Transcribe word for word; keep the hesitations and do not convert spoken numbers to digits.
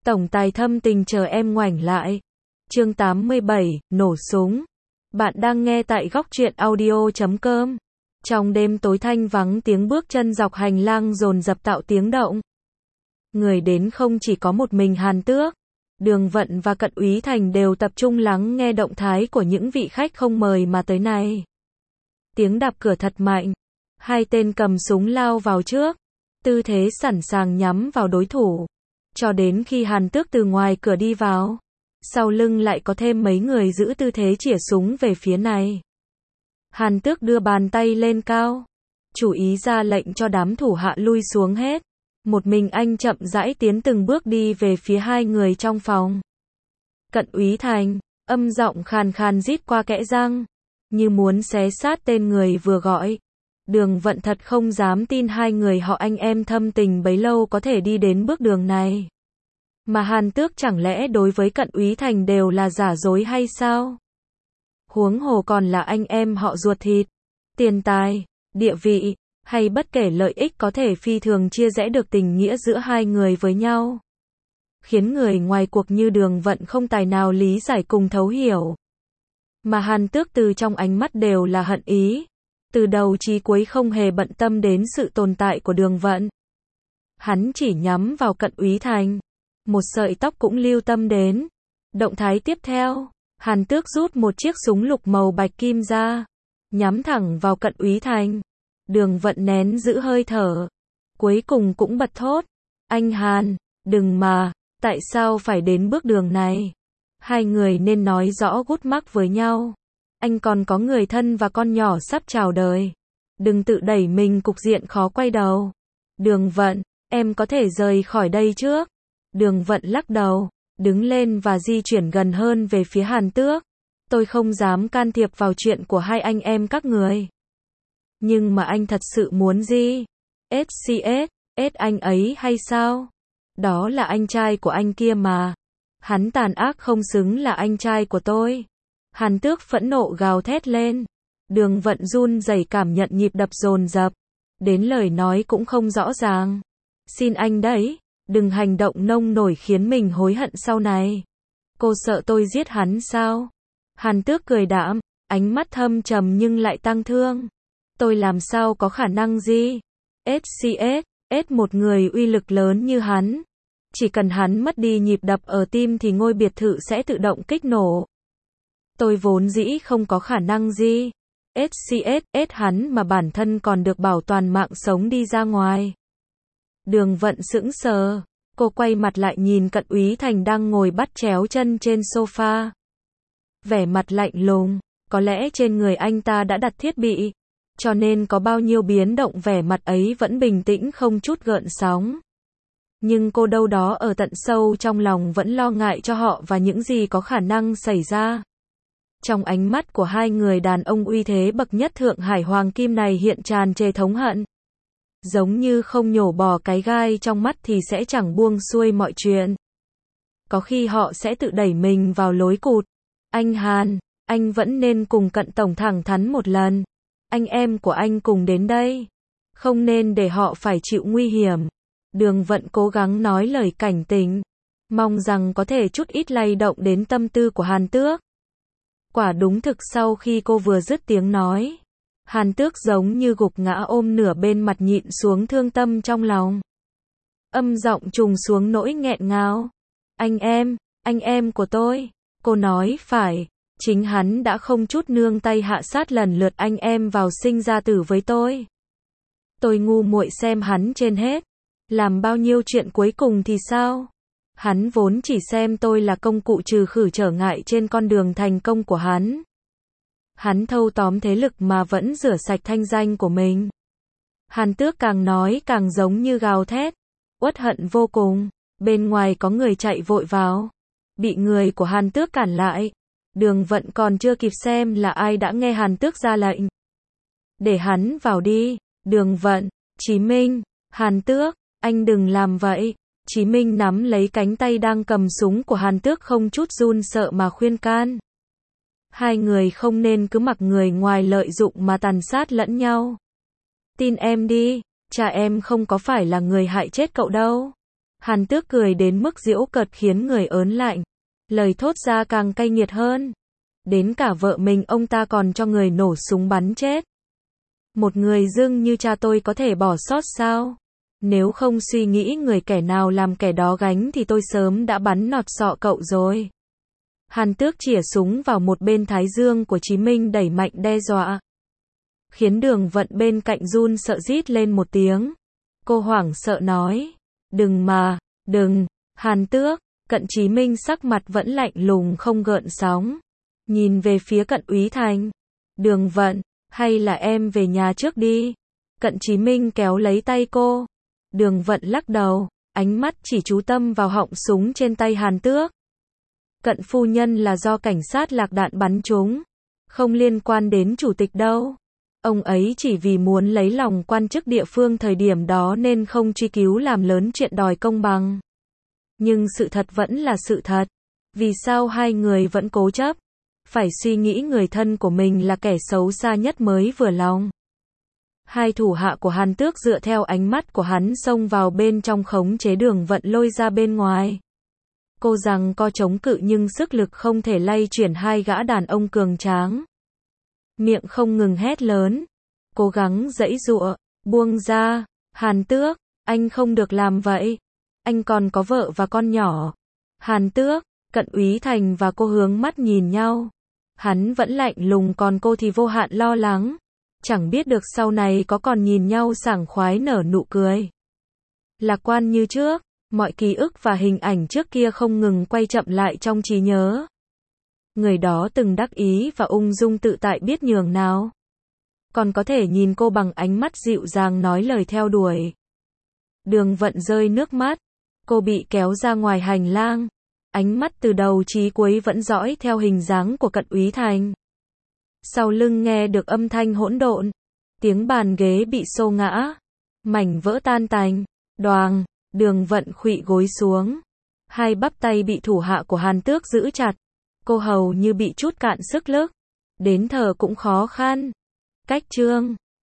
Tổng tài thâm tình chờ em ngoảnh lại. Chương tám mươi bảy, nổ súng. Bạn đang nghe tại góc truyện audio chấm com. Trong đêm tối thanh vắng, tiếng bước chân dọc hành lang dồn dập tạo tiếng động. Người đến không chỉ có một mình Hàn Tước. Đường Vận và Cận Úy Thành đều tập trung lắng nghe động thái của những vị khách không mời mà tới này. Tiếng đạp cửa thật mạnh. Hai tên cầm súng lao vào trước. Tư thế sẵn sàng nhắm vào đối thủ. Cho đến khi Hàn Tước từ ngoài cửa đi vào. Sau lưng lại có thêm mấy người giữ tư thế chĩa súng về phía này. Hàn Tước đưa bàn tay lên cao. Chủ ý ra lệnh cho đám thủ hạ lui xuống hết. Một mình anh chậm rãi tiến từng bước đi về phía hai người trong phòng. Cận Úy Thành, âm giọng khàn khàn rít qua kẽ răng, như muốn xé xác tên người vừa gọi. Đường Vận thật không dám tin hai người họ anh em thâm tình bấy lâu có thể đi đến bước đường này. Mà Hàn Tước chẳng lẽ đối với Cận Úy Thành đều là giả dối hay sao? Huống hồ còn là anh em họ ruột thịt. Tiền tài, địa vị, hay bất kể lợi ích có thể phi thường chia rẽ được tình nghĩa giữa hai người với nhau. Khiến người ngoài cuộc như Đường Vận không tài nào lý giải cùng thấu hiểu. Mà Hàn Tước từ trong ánh mắt đều là hận ý. Từ đầu chí cuối không hề bận tâm đến sự tồn tại của Đường Vận. Hắn chỉ nhắm vào Cận Úy Thành. Một sợi tóc cũng lưu tâm đến. Động thái tiếp theo, Hàn Tước rút một chiếc súng lục màu bạch kim ra. Nhắm thẳng vào Cận Úy Thành. Đường Vận nén giữ hơi thở. Cuối cùng cũng bật thốt. Anh Hàn, đừng mà, tại sao phải đến bước đường này? Hai người nên nói rõ gút mắc với nhau. Anh còn có người thân và con nhỏ sắp chào đời. Đừng tự đẩy mình cục diện khó quay đầu. Đường Vận, em có thể rời khỏi đây trước. Đường Vận lắc đầu, đứng lên và di chuyển gần hơn về phía Hàn Tước. Tôi không dám can thiệp vào chuyện của hai anh em các người. Nhưng mà anh thật sự muốn gì? ét xê ét, ét anh ấy hay sao? Đó là anh trai của anh kia mà. Hắn tàn ác không xứng là anh trai của tôi. Hàn Tước phẫn nộ gào thét lên. Đường Vận run rẩy cảm nhận nhịp đập dồn dập. Đến lời nói cũng không rõ ràng. Xin anh đấy, đừng hành động nông nổi khiến mình hối hận sau này. Cô sợ tôi giết hắn sao? Hàn Tước cười đạm, ánh mắt thâm trầm nhưng lại tăng thương. Tôi làm sao có khả năng gì? ét xê ét, ét một người uy lực lớn như hắn. Chỉ cần hắn mất đi nhịp đập ở tim thì ngôi biệt thự sẽ tự động kích nổ. Tôi vốn dĩ không có khả năng gì. ét xê ét, ét hắn mà bản thân còn được bảo toàn mạng sống đi ra ngoài. Đường Vận sững sờ. Cô quay mặt lại nhìn Cận Úy Thành đang ngồi bắt chéo chân trên sofa. Vẻ mặt lạnh lùng. Có lẽ trên người anh ta đã đặt thiết bị. Cho nên có bao nhiêu biến động vẻ mặt ấy vẫn bình tĩnh không chút gợn sóng. Nhưng cô đâu đó ở tận sâu trong lòng vẫn lo ngại cho họ và những gì có khả năng xảy ra. Trong ánh mắt của hai người đàn ông uy thế bậc nhất Thượng Hải Hoàng Kim này hiện tràn trề thống hận. Giống như không nhổ bỏ cái gai trong mắt thì sẽ chẳng buông xuôi mọi chuyện. Có khi họ sẽ tự đẩy mình vào lối cụt. Anh Hàn, anh vẫn nên cùng Cận tổng thẳng thắn một lần. Anh em của anh cùng đến đây. Không nên để họ phải chịu nguy hiểm. Đường Vận cố gắng nói lời cảnh tỉnh. Mong rằng có thể chút ít lay động đến tâm tư của Hàn Tước. Quả đúng thực sau khi cô vừa dứt tiếng nói. Hàn Tước giống như gục ngã ôm nửa bên mặt nhịn xuống thương tâm trong lòng. Âm giọng trùng xuống nỗi nghẹn ngào. Anh em, anh em của tôi. Cô nói phải. Chính hắn đã không chút nương tay hạ sát lần lượt anh em vào sinh ra tử với tôi. Tôi ngu muội xem hắn trên hết. Làm bao nhiêu chuyện cuối cùng thì sao? Hắn vốn chỉ xem tôi là công cụ trừ khử trở ngại trên con đường thành công của hắn. Hắn thâu tóm thế lực mà vẫn rửa sạch thanh danh của mình. Hàn Tước càng nói càng giống như gào thét. Uất hận vô cùng. Bên ngoài có người chạy vội vào. Bị người của Hàn Tước cản lại. Đường Vận còn chưa kịp xem là ai đã nghe Hàn Tước ra lệnh. Để hắn vào đi. Đường Vận, Chí Minh, Hàn Tước, anh đừng làm vậy. Chí Minh nắm lấy cánh tay đang cầm súng của Hàn Tước không chút run sợ mà khuyên can. Hai người không nên cứ mặc người ngoài lợi dụng mà tàn sát lẫn nhau. Tin em đi, cha em không có phải là người hại chết cậu đâu. Hàn Tước cười đến mức giễu cợt khiến người ớn lạnh. Lời thốt ra càng cay nghiệt hơn. Đến cả vợ mình ông ta còn cho người nổ súng bắn chết. Một người dưng như cha tôi có thể bỏ sót sao? Nếu không suy nghĩ người kẻ nào làm kẻ đó gánh thì tôi sớm đã bắn nọt sọ cậu rồi. Hàn Tước chĩa súng vào một bên thái dương của Chí Minh đẩy mạnh đe dọa. Khiến Đường Vận bên cạnh run sợ rít lên một tiếng. Cô hoảng sợ nói. Đừng mà, đừng, Hàn Tước. Cận Chí Minh sắc mặt vẫn lạnh lùng không gợn sóng. Nhìn về phía Cận Úy Thành. Đường Vận, hay là em về nhà trước đi. Cận Chí Minh kéo lấy tay cô. Đường Vận lắc đầu, ánh mắt chỉ chú tâm vào họng súng trên tay Hàn Tước. Cận phu nhân là do cảnh sát lạc đạn bắn trúng. Không liên quan đến chủ tịch đâu. Ông ấy chỉ vì muốn lấy lòng quan chức địa phương thời điểm đó nên không truy cứu làm lớn chuyện đòi công bằng. Nhưng sự thật vẫn là sự thật. Vì sao hai người vẫn cố chấp? Phải suy nghĩ người thân của mình là kẻ xấu xa nhất mới vừa lòng. Hai thủ hạ của Hàn Tước dựa theo ánh mắt của hắn xông vào bên trong khống chế Đường Vận lôi ra bên ngoài. Cô rằng co chống cự nhưng sức lực không thể lay chuyển hai gã đàn ông cường tráng. Miệng không ngừng hét lớn. Cố gắng giãy giụa, buông ra. Hàn Tước, anh không được làm vậy. Anh còn có vợ và con nhỏ. Hàn Tước, Cận Úy Thành và cô hướng mắt nhìn nhau. Hắn vẫn lạnh lùng còn cô thì vô hạn lo lắng. Chẳng biết được sau này có còn nhìn nhau sảng khoái nở nụ cười. Lạc quan như trước, mọi ký ức và hình ảnh trước kia không ngừng quay chậm lại trong trí nhớ. Người đó từng đắc ý và ung dung tự tại biết nhường nào. Còn có thể nhìn cô bằng ánh mắt dịu dàng nói lời theo đuổi. Đường Vận rơi nước mắt. Cô bị kéo ra ngoài hành lang. Ánh mắt từ đầu chí cuối vẫn dõi theo hình dáng của Cận Úy Thành. Sau lưng nghe được âm thanh hỗn độn. Tiếng bàn ghế bị xô ngã. Mảnh vỡ tan tành. Đoàng, Đường Vận khuỵu gối xuống. Hai bắp tay bị thủ hạ của Hàn Tước giữ chặt. Cô hầu như bị trút cạn sức lực. Đến thở cũng khó khăn. Cách chương